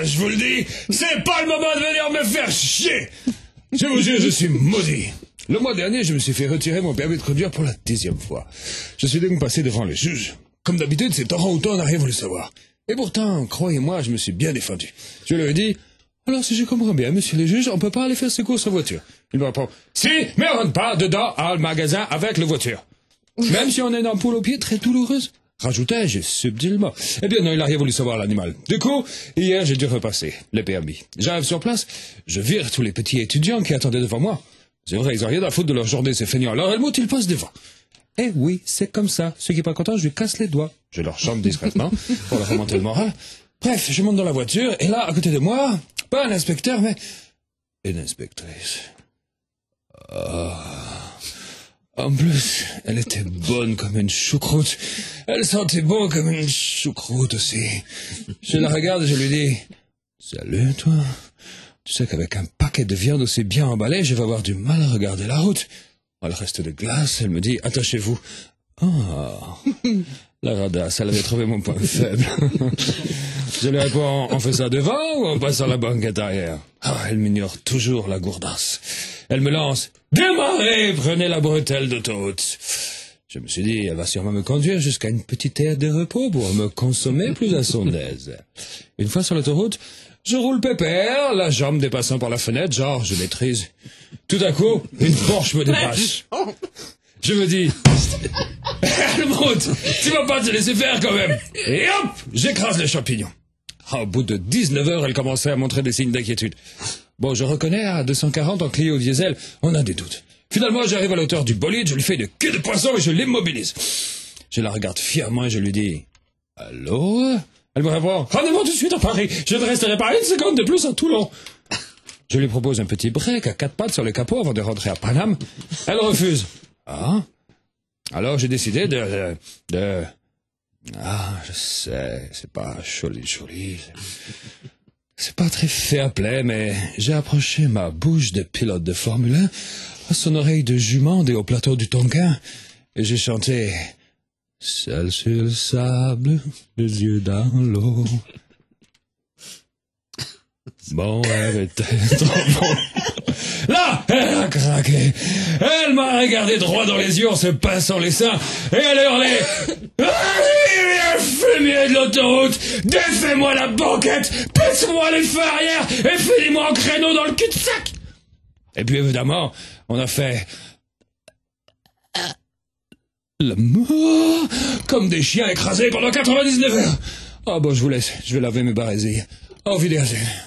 je vous le dis, c'est pas le moment de venir me faire chier. Je vous jure, je suis maudit. Le mois dernier, je me suis fait retirer mon permis de conduire pour la 10e fois. Je suis donc passé devant le juge. Comme d'habitude, cet orang-outan n'a rien voulu savoir. Et pourtant, croyez-moi, je me suis bien défendu. Je lui ai dit, alors si je comprends bien, monsieur le juge, on peut pas aller faire ses courses en voiture. Il me répond, si, mais on rentre pas dedans à magasin avec la voiture. Même si on a une ampoule au pied très douloureuse. Rajoutai-je subtilement. Eh bien non, il n'a rien voulu savoir, l'animal. Du coup, hier, j'ai dû repasser le permis. J'arrive sur place, je vire tous les petits étudiants qui attendaient devant moi. C'est vrai, ils ont rien à foutre de leur journée, ces feignants. Alors Helmut, il passe devant. Eh oui, c'est comme ça. Ceux qui sont pas contents, je lui casse les doigts. Je leur chante discrètement pour leur remonter le moral. Bref, je monte dans la voiture, et là, à côté de moi, pas un inspecteur, mais une inspectrice. En plus, elle était bonne comme une choucroute. Elle sentait bon comme une choucroute aussi. Je la regarde et je lui dis, « Salut, toi. Tu sais qu'avec un paquet de viande aussi bien emballé, je vais avoir du mal à regarder la route. » Elle reste de glace, elle me dit, « Attachez-vous. » Ah, la radasse, elle avait trouvé mon point faible. Je lui réponds, on fait ça devant ou on passe à la banquette arrière? Ah, elle m'ignore toujours, la gourdasse. Elle me lance, démarrez, prenez la bretelle d'autoroute. Je me suis dit, elle va sûrement me conduire jusqu'à une petite aire de repos pour me consommer plus à son aise. Une fois sur l'autoroute, je roule pépère, la jambe dépassant par la fenêtre, genre, je maîtrise. Tout à coup, une Porsche me dépasse. Je me dis, Helmut, tu vas pas te laisser faire quand même. Et hop, j'écrase les champignons. Au bout de 19 heures, elle commençait à montrer des signes d'inquiétude. Bon, je reconnais, à 240 en Clio diesel, on a des doutes. Finalement, j'arrive à la hauteur du bolide, je lui fais une queue de poisson et je l'immobilise. Je la regarde fièrement et je lui dis, allô? Elle me répond, rendez-moi tout de suite à Paris, je ne resterai pas une seconde de plus à Toulon. Je lui propose un petit break à 4 pattes sur le capot avant de rentrer à Paname. Elle refuse. Ah? Alors j'ai décidé Ah, je sais, c'est pas joli. C'est pas très fair-play, mais j'ai approché ma bouche de pilote de Formule 1 à son oreille de jument et au plateau du Tonkin, et j'ai chanté « Seul sur le sable, les yeux dans l'eau ». Bon, elle était trop bon. Là, elle a craqué. Elle m'a regardé droit dans les yeux en se pinçant les seins, et elle hurlait « Allez, fumier de l'autoroute, défais-moi la banquette, pète-moi les feux arrière, et finis-moi en créneau dans le cul-de-sac !» Et puis évidemment, on a fait l'amour comme des chiens écrasés pendant 99 heures. Ah bon, je vous laisse, je vais laver mes barésilles. Au revoir.